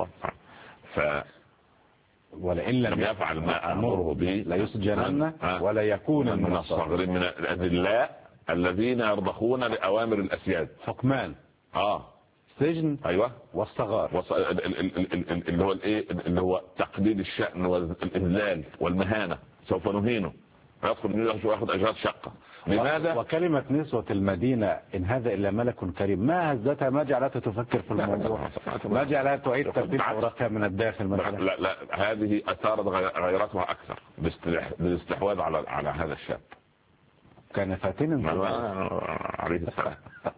ولئن لم يفعل ما أمره به ليسجنن ولا يكون من الصاغرين. من الأذلاء الذين يرضخون لأوامر الأسياد. حكمان. سجن. أيوة. والصغار. اللي هو الايه اللي هو تقليل الشأن والإذلال والمهانة. سوف نهينه ويدخل ويأخذ أجرات شقة. لماذا؟ وكلمة نسوة المدينة إن هذا إلا ملك كريم ما هزتها، ما جعلتها تفكر في الموضوع، ما جعلها تعيد ترتيب أوراقها من الداخل مثلا. لا هذه أثارت غيرتها أكثر بالاستحواذ على هذا الشاب. كان فاتنا عليه السلام.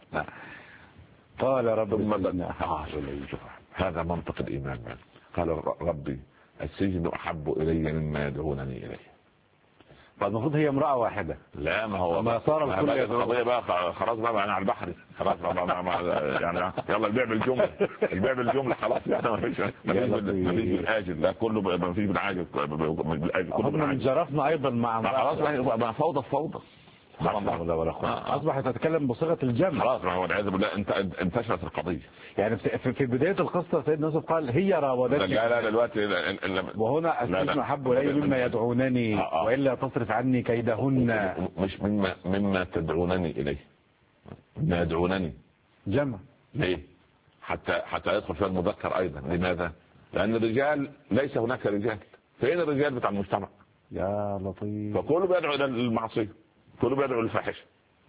قال رب هذا منطق الإيمان. قال ربي السجن أحب إلي مما يدعونني إليه. فالمفروض هي امرأة واحدة. لا ما هو ما صار الكل القضية بقى خلاص بقى أنا على البحر خلاص يعني يلا البيع بالجملة خلاص يعني ما فيش بالآجل. لا كله ما فيش بالعاجل كله من جرفنا أيضا مع خلاص بقى فوضى أصبحت تتكلم بصيغة الجمع. خلاص ما هو والعياذ بالله انتشرت القضية. يعني في بداية القصة سيدنا يوسف قال هي راودتني. لا دلوقتي وهنا السجن أحب إلي مما يدعونني وإلا تصرف عني كيدهن. مش مما تدعونني إليه. مما يدعونني جمع. ليه؟ حتى يدخل فيها المذكر أيضا. لماذا؟ لأن الرجال ليس هناك رجال. فين الرجال بتاع المجتمع؟ يا لطيف. فكله بيدعو إلى المعصية، كله بيدعو للفاحشة.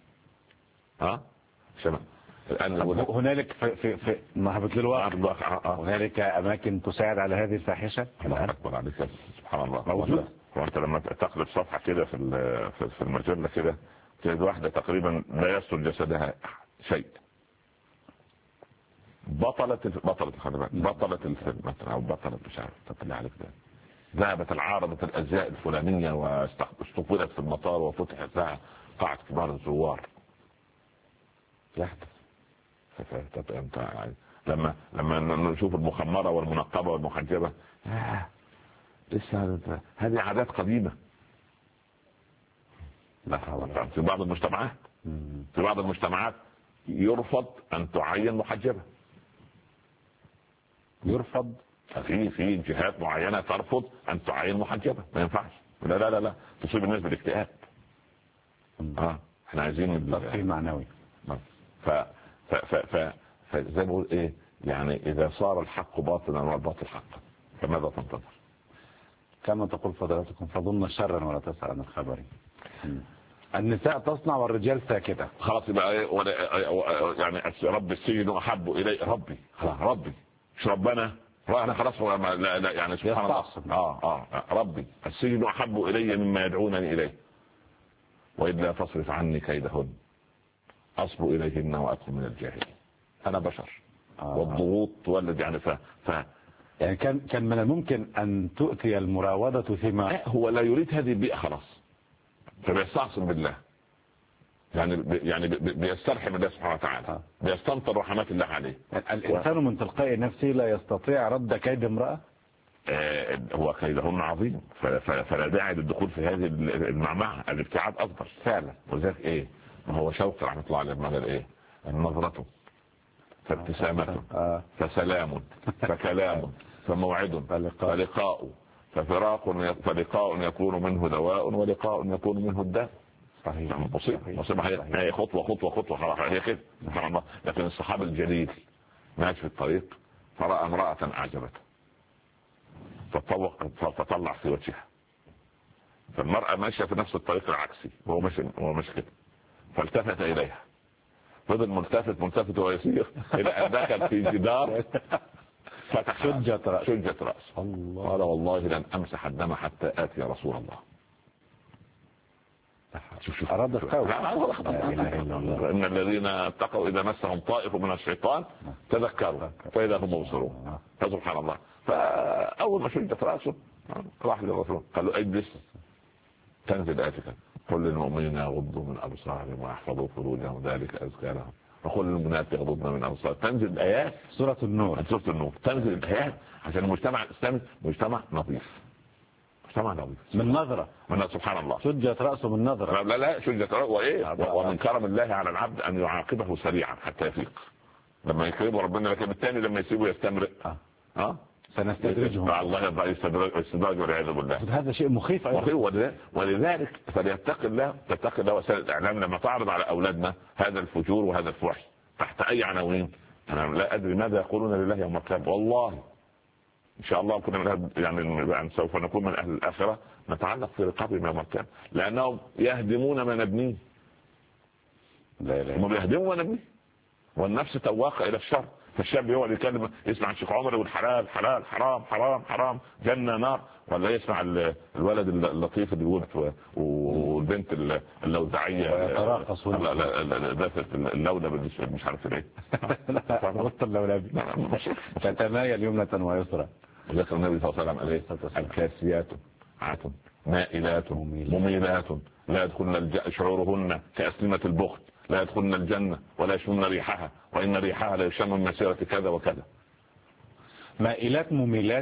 شباب هنالك في نهبة للواقع هنالك أماكن تساعد على هذه الفاحشة. الله أكبر عليك. سبحان الله. موجود. وأنت لما تقلب صفحة كده في المجلة كده تجد واحدة تقريبا لا يستر جسدها شيء. بطلة الفيلم مثلا أو بطلة مش عارف تطلع عليك ده. ذهبت العارضة الأزياء الفلانية واستقبلت في المطار وفتحت لها قاعة كبار الزوار. يحدث. لما نشوف المخمرة والمنقبة والمحجبة لسه هذه عادات قديمة. في بعض المجتمعات يرفض أن تعين محجبة. يرفض. في جهات معينة ترفض أن تعين محجبة. ما ينفعش. لا تصيب الناس بالاكتئاب. احنا عايزين ترفيه معنوي. فزي نقول ايه يعني اذا صار الحق باطلا والباطل حقا فماذا تنتظر؟ كما تقول فضلاتكم فظن شرا ولا تسأل عن الخبر. النساء تصنع والرجال ساكتة. خلاص يبقى ايه يعني رب السجن احب الي ربي، خلاص ربي مش ربنا، انا خلاص لا يعني سبحان الله. ربي السجن احب الي مما يدعونني اليه، والا تصرف عني كيدهن اصب اليهن واكن من الجاهلين. انا بشر والضغوط تولد يعني يعني كان من الممكن ان تؤتي المراودة ثم هو لا يريد هذه البيئة خلاص، فبيستعصم بالله، يعني بيسترحم الله سبحانه وتعالى، بيستمطر رحمات الله عليه. الانسان من تلقاء نفسه لا يستطيع رد كيد امرأة. هو كيدهن عظيم، فلا داعي للدخول في هذه المعمعة، الابتعاد افضل فعلا. وذلك ما هو شوقي رحمه الله عليه ماذا النظرة فابتسامة فسلام فكلام فموعد فلقاء فلقاء يكون منه دواء ولقاء يكون منه الداء. صحيح. مصيبة هي خطوة هي كده سبحان الله. لكن الصحابي الجليل ماشي في الطريق فرأى امرأة أعجبته فطلع في وجهها، فالمرأة ماشية في نفس الطريق العكسي وهو ماشي كده، فالتفت إليها، فضل ملتفت ويسير إلى أن دخل في جدار فتح شجة رأس. قال والله لن أمسح الدم حتى آتي رسول الله. شوف أراد التوبة. إن الذين اتقوا إذا مسهم طائف من الشيطان تذكروا فإذا هم مبصرون. فسبحان الله. فأول ما شجت رأسه راح للرسول قال له اجلس، تنزل آتك قل للمؤمنين يغضوا من أبصارهم ويحفظوا فروجهم ذلك أزكى لهم وقل للمؤمنات يغضضن من أبصارهم. تنزل الآيات سورة النور تنزل الآيات عشان المجتمع الإسلامي مجتمع نظيف من نظرة من سبحان الله. شجت رأسه من نظرة. لا شجت رأسه ومن كرم الله على العبد أن يعاقبه سريعا حتى يفيق. لما يكرمه ربنا، لكن الثاني لما يسيبه يستمرئ سنستدرجهم. الله يرضى استدراج والعياذ بالله. هذا شيء مخيف أيضا. ولذلك فليتقي الله وسائل الإعلام لما تعرض على أولادنا هذا الفجور وهذا الفحش تحت أي عناوين. أنا لا أدري ماذا يقولون لله يوم القيامة. والله إن شاء الله كنا يعني سوف نكون من أهل الآخرة نتعلق في رقابهم يوم القيامة، لأنهم يهدمون ما نبنيه. هم بيهدموا ما نبنيه، والنفس تواقع إلى الشر. فالشاب هو اللي يكلم يسمع الشيخ عمر يقول حلال حلال حرام حرام حرام جنة نار، ولا يسمع الولد اللطيف اللي يقول والبنت اللوزعية يتراقص ذات اللولة مش عارف ايه وسط اللولة تتمايل يمنة ويسرى. وذكر النبي صلى الله عليه وسلم الكاسيات عاتم مائلات مميلات لا يدخلن شعورهن كأسلمة البخت لا يدخلن الجنة ولا يشمن ريحها وإن ريحها لا يشم من مسيرة كذا وكذا. مائلات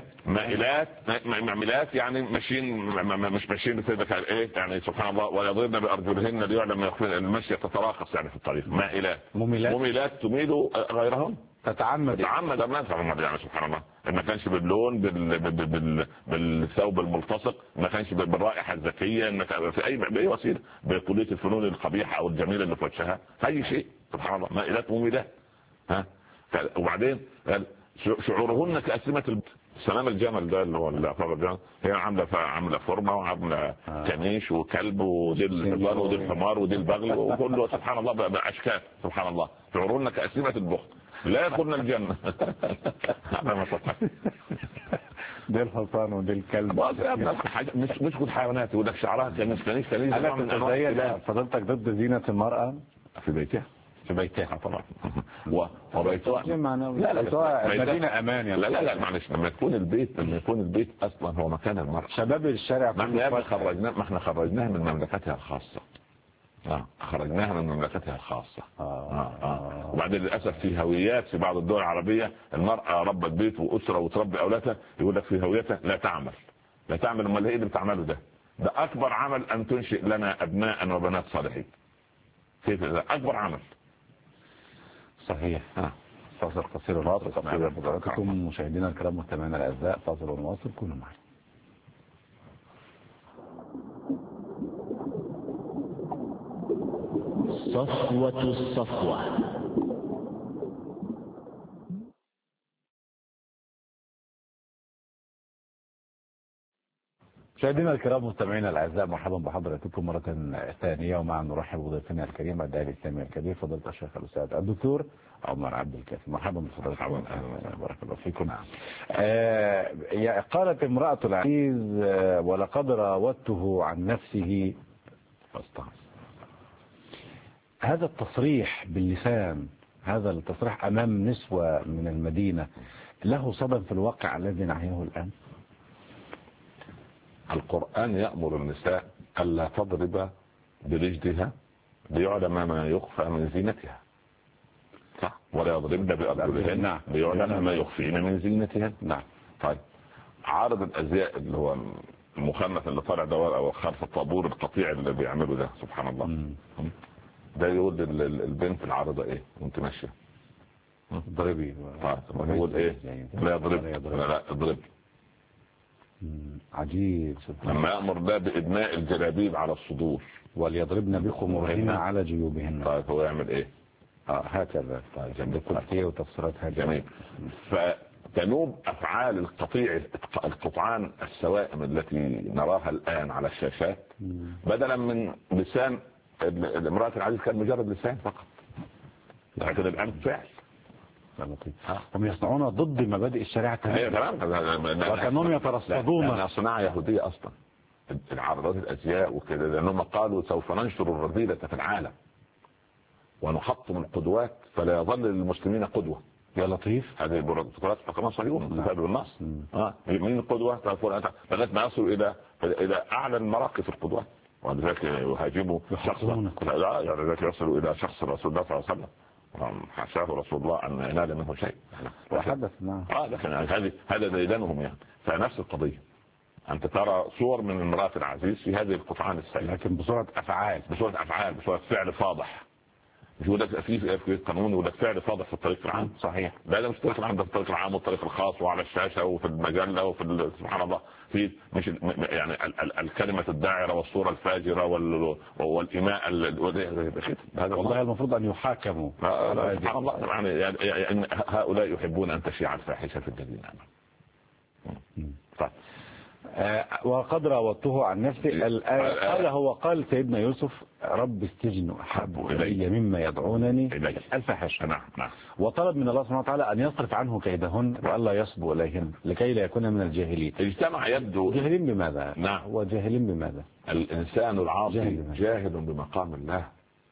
مميلات يعني ماشيين مش ماشيين يعني سبحان الله. ويضربن بأرجلهن ليعلم المشي تتراقص يعني في الطريق. مميلات تميل غيرهم تتعمد يعني سبحان الله. ما كانش باللون بالثوب الملتصق، ما كانش بالرائحة الذكية، في أي وسيلة، بكلية الفنون القبيحة أو الجميلة اللي في وجهها، أي شيء سبحان الله. مائلات مميلات. وبعدين شعورهن كأسلمة سلام الجمل ده اللي هو الجمل، هي عامله فورمه وعامله كنيش وكلب ودي الحصان ودي الحمار ودي البغل وكله سبحان الله باشكال سبحان الله. شعورهن كأسلمة البخت لا يدخلن الجنة. دي الحصان ودي الكلب مش كل حيوانات ودك شعرها كنيش. فضلتك ضد زينة المرأة في بيتها طبعا. وبيتها مدينة امان يعني. لا معلش، لما يكون البيت اصلا هو مكان المرأة. شباب الشارع ما احنا خرجناها من مملكتها الخاصة. خرجناها من مملكتها الخاصة. وبعدين للأسف في هويات في بعض الدول العربية المرأة ربت بيت وأسرة وتربي أولادها، يقول لك في هويتها لا تعمل. امال ايه اللي بتعمله ده أكبر عمل أن تنشئ لنا أبناء وبنات صالحين. كيف ده أكبر عمل. صحيح. فاصل قصير ونواصل. حضراتكم مشاهدينا الكرام مستمعينا الأعزاء، فاصل ونواصل، كونوا معنا. صفوة الصفوة. مشاهدينا الكرام مستمعينا الاعزاء، مرحبا بحضراتكم مره ثانيه، ومع نرحب بضيفنا الكريم الداعي الاسلامي الكبير فضيله الشيخ الاستاذ الدكتور عمر عبد الكافي. مرحبا بفضيلتكم، بارك الله فيكم. قالت امراه العزيز ولقد راودته عن نفسه فاستعصى. هذا التصريح باللسان، هذا التصريح امام نسوه من المدينه له صدى في الواقع الذي نعيه الان؟ القرآن يأمر النساء ألا تضرب برجلها ليعلم ما يخفى من زينتها، صح؟ ولا يضربن بأرجلهن ليعلم ما يخفين من زينتها. نعم. طيب، عارض الأزياء اللي هو المخنث اللي طالع دوار أو خلف الطابور القطيع اللي بيعمله ده، سبحان الله. ده يقول البنت العارضة إيه وأنت ماشية؟ اضربي. طيب يقول إيه؟ لا يضرب، لا اضرب. عجيب. لما يأمر ده بإدماء الجلابيب على الصدور وليضربن بخمورهن على جيوبهن. طيب هو يعمل ايه؟ هكذا. طيب كلية وتفسيرات هكذا. جميل. فتنوب أفعال القطعان السوائم التي نراها الآن على الشاشات بدلا من لسان امرأة العزيز كان مجرد لسان فقط، لكن الآن فعل. هم يصنعون ضد مبادئ الشريعة وكانهم يترصدون. لأنها صناعة يهودية أصلا، العرضات الأزياء وكذا، لأنهم قالوا سوف ننشر الرذيلة في العالم ونحطم القدوات فلا يظل للمسلمين قدوة. يا لطيف. هذه البروتوكولات حكمها صهيون كتاب النص. من القدوة لغاية ما يصل إلى أعلى المراقي في القدوات، ولذلك يهاجموا شخصا، لا يعني ذلك يصل إلى شخص رسول الله صلى الله عليه وسلم حاشاه رسول الله أن ينال منه شيء. وحدث. نعم. لكن هذا ديدنهم يعني. فنفس القضية، أنت ترى صور من امرأة العزيز في هذه القطعان السيئة، لكن بصورة أفعال، بصورة فعل فاضح. مش يقول لك في قانون يقول لك فعل فاضح في الطريق العام. صحيح. لا مش الطريق العام، ده في الطريق العام والطريق الخاص وعلى الشاشة وفي المجلة وفي سبحان الله، في مش يعني الكلمة الداعرة والصورة الفاجرة والإيماء هذا والله المفروض أن يحاكموا. سبحان الله. يعني هؤلاء يحبون أن تشيع الفاحشة في الذين آمنوا. طيب. وقد راودته عن نفسه. قال سيدنا يوسف رب السجن أحب إلي مما يدعونني الفاحشة. نعم. وطلب من الله سبحانه وتعالى أن يصرف عنه كيدهن وألا يصبو إليهن لكي لا يكون من الجاهلين. اجتمع يبدو جاهلين بماذا؟ نعم. وجاهلين بماذا؟ الإنسان العاصي جاهل بمقام الله،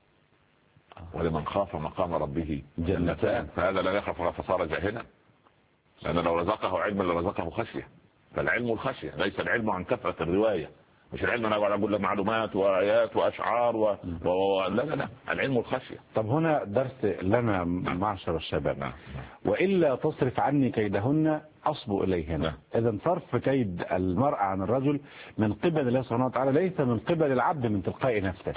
ولمن خاف مقام ربه جنتان، فهذا لا يخاف فصار جاهلا، لأن لو رزقه علما لرزقه خشية. فالعلم الخشية، ليس العلم عن كثرة الرواية، مش العلم انا اقول لك معلومات وايات واشعار لا العلم الخشية. طب هنا درس لنا معشر الشباب. والا تصرف عني كيدهن اصبو اليهن. اذا صرف كيد المرأة عن الرجل من قبل الله سبحانه وتعالى، ليس من قبل العبد من تلقاء نفسه.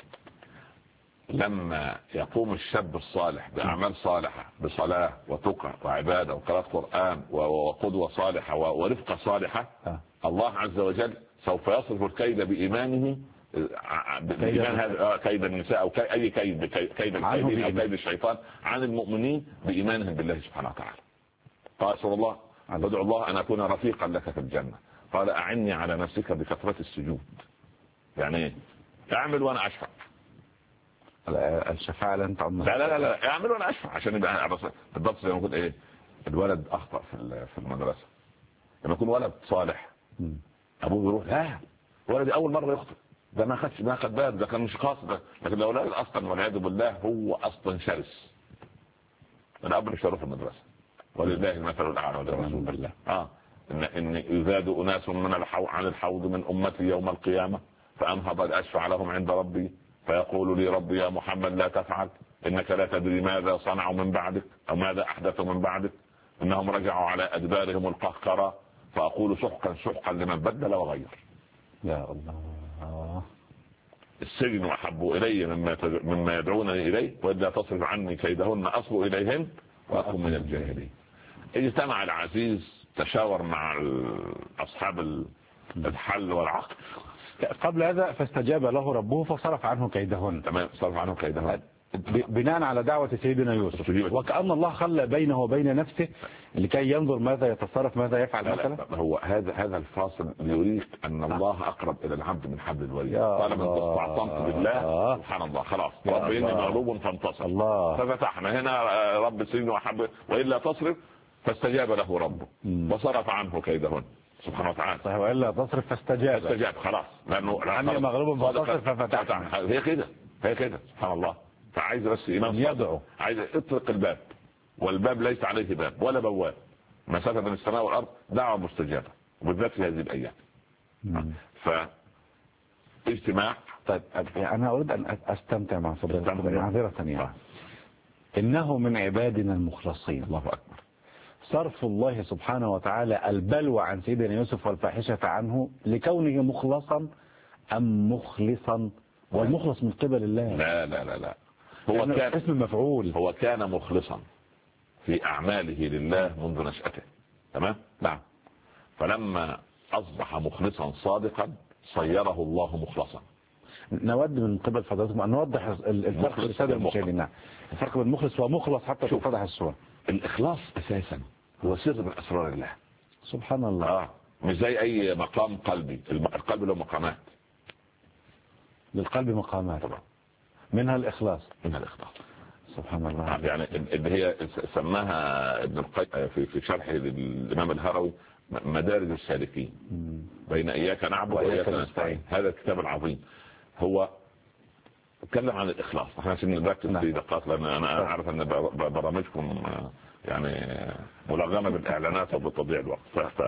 لما يقوم الشاب الصالح بأعمال صالحة بصلاة وتقى وعبادة وقراءة قرآن وقدوة صالحة ورفقة صالحة، الله عز وجل سوف يصرف الكيد بإيمانه، كيد النساء أو أي كيد الكيدين أو كيد الشيطان عن المؤمنين بإيمانهم بالله سبحانه وتعالى. قال رسول الله ادعو الله أن أكون رفيقا لك في الجنة، قال أعني على نفسك بكثرة السجود. يعني اعمل وأنا أشفع. الشفاعة لن تعمل. لا اعمل وانا اشفع، عشان يبقى بالضبط زي ما يقول ايه، الولد اخطأ في المدرسة، لما يكون ولد صالح ابوه يروح لا ولدي اول مرة يخطئ، ده ما خد بالك، ده كان مش قاصد، لكن لو ولد اصلا والعياذ بالله هو اصلا شرس، الاب مش هيروح المدرسة، ولله المثل الاعلى ولرسول الله. ان يزاد اناس من عن الحوض من امتي يوم القيامة فانهض لاشفع لهم عند ربي فيقول لي ربي يا محمد لا تفعل، إنك لا تدري ماذا صنعوا من بعدك أو ماذا أحدثوا من بعدك، إنهم رجعوا على أدبارهم القهقرة، فأقول سحقا لمن بدل وغير. يا الله. السجن أحب إلي مما يدعونني إليه، وإذا تصرف عني كيدهن أصبو إليهن وأكون من الجاهلين. اجتمع العزيز تشاور مع أصحاب الحل والعقل. قبل هذا فاستجاب له ربه فصرف عنه كيدهن. تمام، صرف عنه كيدهن. بناء على دعوة سيدنا يوسف، وكأن الله خلى بينه وبين نفسه لكي ينظر ماذا يتصرف ماذا يفعل مثلا. هو هذا الفاصل يريك أن الله أقرب إلى العبد من حبل الوريد. طالما أنت استعصمت بالله سبحان الله خلاص، رب إني مغلوب فانتصر، ففتحنا هنا رب سجن وحب وإلا تصرف فاستجاب له ربه وصرف عنه كيدهن سبحانه وتعالى. صحيح، وإلا تصرف فاستجاب خلاص، لأنه عني مغلوب فانتصر ففتحنا. هي كده سبحان الله. فعايز بس إيمان يدعو، عايز اطلق الباب، والباب ليس عليه باب ولا بواب، مسافة بين السماء والأرض، دعوة مستجابة، وبالذات في هذه الأيام. فاجتماع. طيب أنا أريد أن أستمتع مع صديقي معذرة يعني. إنه من عبادنا المخلصين. الله أكبر. صرف الله سبحانه وتعالى البلوى عن سيدنا يوسف والفاحشة عنه لكونه مخلصا أم مخلصا؟ والمخلص من قبل الله. لا لا لا لا، هو يعني كان اسم مفعول. هو كان مخلصا في أعماله لله منذ نشأته، تمام؟ نعم. فلما أصبح مخلصا صادقا صيره الله مخلصا. نود من قبل فضلاتكم أن نوضح الفرق للسادة المشاهدين. نعم، الفرق بين مخلص ومخلص حتى تتضح الصورة. الإخلاص أساسا هو سر من أسرار الله سبحان الله. مش زي أي مقام قلبي. القلب له مقامات، للقلب مقامات طبعا، منها الإخلاص. سبحان الله. يعني اللي هي سماها ابن القيم في شرحه للإمام الهروي مدارج السالكين بين إياك نعبد وإياك نستعين. هذا الكتاب العظيم هو اتكلم عن الإخلاص. احنا نركز في دقات لأن أنا أعرف أن برامجكم يعني ملغمة بالإعلانات وبتضييع الوقت.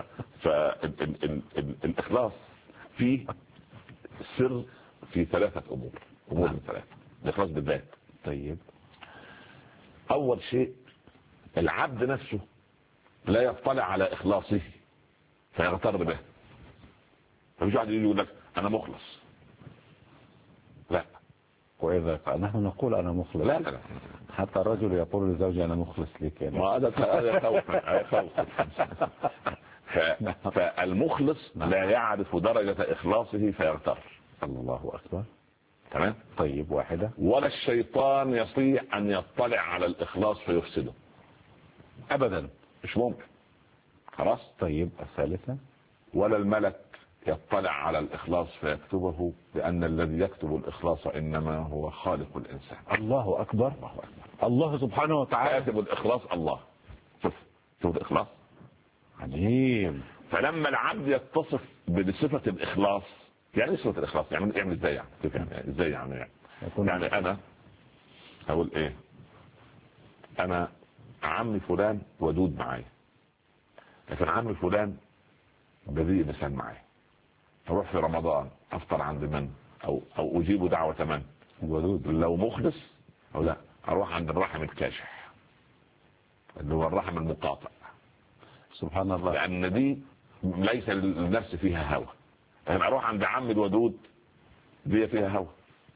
فالإخلاص فيه سر في ثلاثة أمور من ثلاثة. الإخلاص بالذات. طيب، أول شيء العبد نفسه لا يطلع على إخلاصه فيغتر به. فمش واحد يقول لك أنا مخلص، لا. وإذا نحن نقول أنا مخلص، لا. حتى الرجل يقول لزوجي أنا مخلص لك يعني. ما هذا خوف. فالمخلص لا يعرف درجة إخلاصه فيغتر. الله أكبر. تمام. طيب، واحدة. ولا الشيطان يستطيع أن يطلع على الإخلاص فيفسده أبدا، مش ممكن. خلاص. طيب، الثالثة. ولا الملك يطلع على الإخلاص فيكتبه، لأن الذي يكتب الإخلاص إنما هو خالق الإنسان. الله أكبر. الله سبحانه وتعالى كاتب الإخلاص الله. شوف الإخلاص عجيب. فلما العبد يتصف بصفة الإخلاص، يعني صفة الإخلاص يعمل إزاي يعني؟ كيف يعني؟ إزاي يعني أنا أقول إيه؟ أنا عمي فلان ودود معايا، لكن عمي فلان بذيء لسان معايا. أروح في رمضان أفطر عند من أو أجيب دعوة من ودود لو مخلص، أو لا أروح عند الرحم الكاشح اللي هو الرحم المقاطع. سبحان الله. لأن دي ليس للنفس فيها هوى. لكن أروح عند عم الودود دي فيها هوى.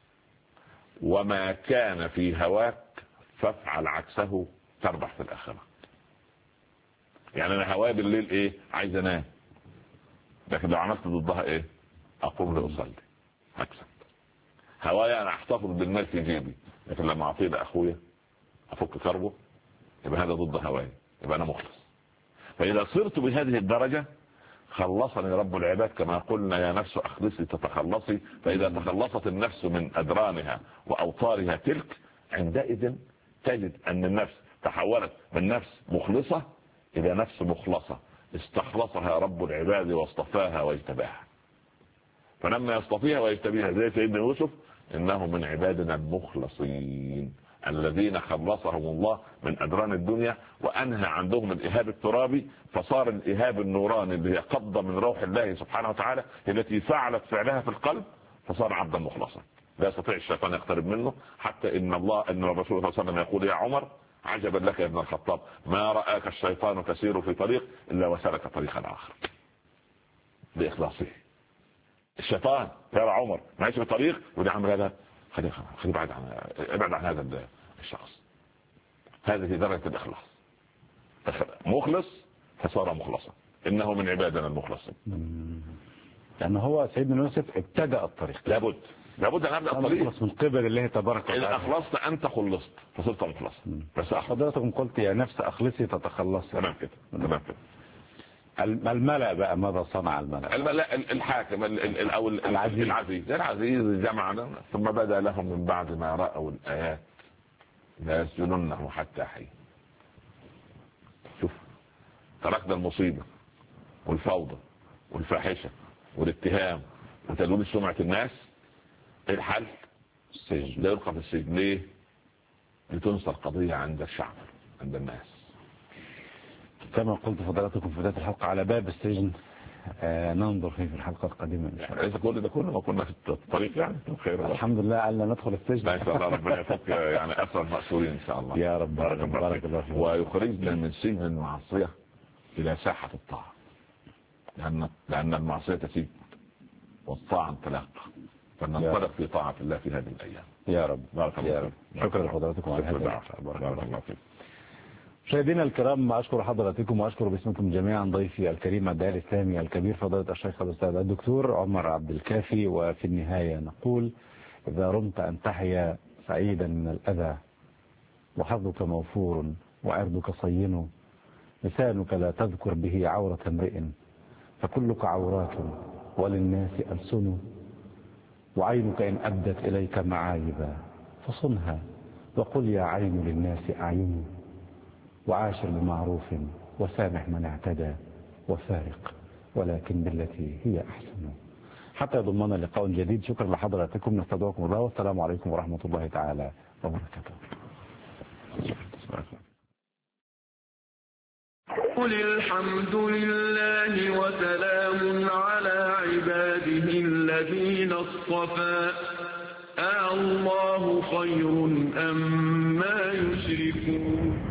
وما كان في هواك فافعل عكسه تربح في الآخرة. يعني أنا هواي بالليل إيه؟ عايز أنام، لكن لو عملت ضدها إيه؟ أقوم لأصلي أكسب. هواي أنا أحتفظ بالمال في جيبي، لكن لما أعطيه لأخويا أفك كربه، يبقى هذا ضد هواي، يبقى أنا مخلص. فإذا صرت بهذه الدرجة خلصني رب العباد، كما قلنا يا نفس أخلصي تتخلصي. فإذا تخلصت النفس من أدرانها وأوطارها تلك، عندئذ تجد أن النفس تحولت من نفس مخلصة إلى نفس مخلصة استخلصها رب العباد واصطفاها واجتباها. فلما يصطفيها ويجتبيها زي سيدنا يوسف، إنه من عبادنا المخلصين الذين خلصهم الله من أدران الدنيا وأنهى عندهم الإهاب الترابي، فصار الإهاب النوراني اللي هي قبضة من روح الله سبحانه وتعالى التي فعلت فعلها في القلب، فصار عبدا مخلصا لا يستطيع الشيطان يقترب منه. حتى إن الرسول صلى الله عليه وسلم يقول يا عمر عجبا لك يا ابن الخطاب، ما رآك الشيطان تسير في طريق إلا وسلك طريقا آخر بإخلاصه. الشيطان يرى عمر ماشي في طريق ودي عمل هذا، خليه ابعد عن هذا الشخص. هذه درجة الإخلاص. مخلص فصار مخلصا، إنه من عبادنا المخلصين. لأن هو سيدنا يوسف ابتدأ الطريق. لابد لابد ان ابدا الطريق من قبل الله تبارك وتعالى. اذا اخلصت انت خلصت فصرت مخلصا. بس حضرتكم قلت يا نفس اخلصي تتخلصي. تمام كده تمام كده. الملأ بقى ماذا صنع الملأ؟ الحاكم او العزيز جمعنا ثم بدا لهم من بعد ما راوا الايات لا يسجننه حتى حين. شوف تركنا المصيبه والفوضى والفاحشه والاتهام وتدوير سمعه الناس. ايه الحل؟ السجن. لا يلقى في السجن. ليه؟ لتنصر قضيه عند الشعب عند الناس. كما قلت فضلاتكم في بداية الحلقة على باب السجن. ننظر فيه في الحلقة القادمة إن شاء الله. إذا كل ده كله ما كنا في الطريق يعني خير. الحمد لله ألا ندخل السجن. لا إن شاء الله ربنا يفك يعني أسر المأسورين إن شاء الله. يا رب بارك الله فيك. ويخرجنا من سجن المعصية إلى ساحة الطاعة. لأن المعصية تسيب والطاعة انطلاق. فننطلق في طاعة الله في هذه الأيام. يا رب بارك الله. يا رب. شكرا لحضراتكم على هذا. بارك الله فيك. مشاهدينا الكرام، أشكر حضراتكم وأشكر باسمكم جميعا ضيفي الكريم الداعية الإسلامي الكبير فضيلة الشيخ الأستاذ الدكتور عمر عبد الكافي. وفي النهاية نقول: إذا رمت أن تحيا سعيدا من الأذى وحظك موفور وعرضك صين، لسانك لا تذكر به عورة امرئ، فكلك عورات وللناس ألسن، وعينك إن أبدت إليك معايبا فصنها، وقل يا عين للناس أعين، وعاشر بمعروف وسامح من اعتدى، وفارق ولكن بالتي هي أحسن. حتى يضمنا لقاء جديد. شكرا لحضراتكم، نستودعكم الله، والسلام عليكم ورحمة الله تعالى وبركاته. قل الحمد لله وسلام على عباده الذين اصطفى، الله خير أم ما يشركون.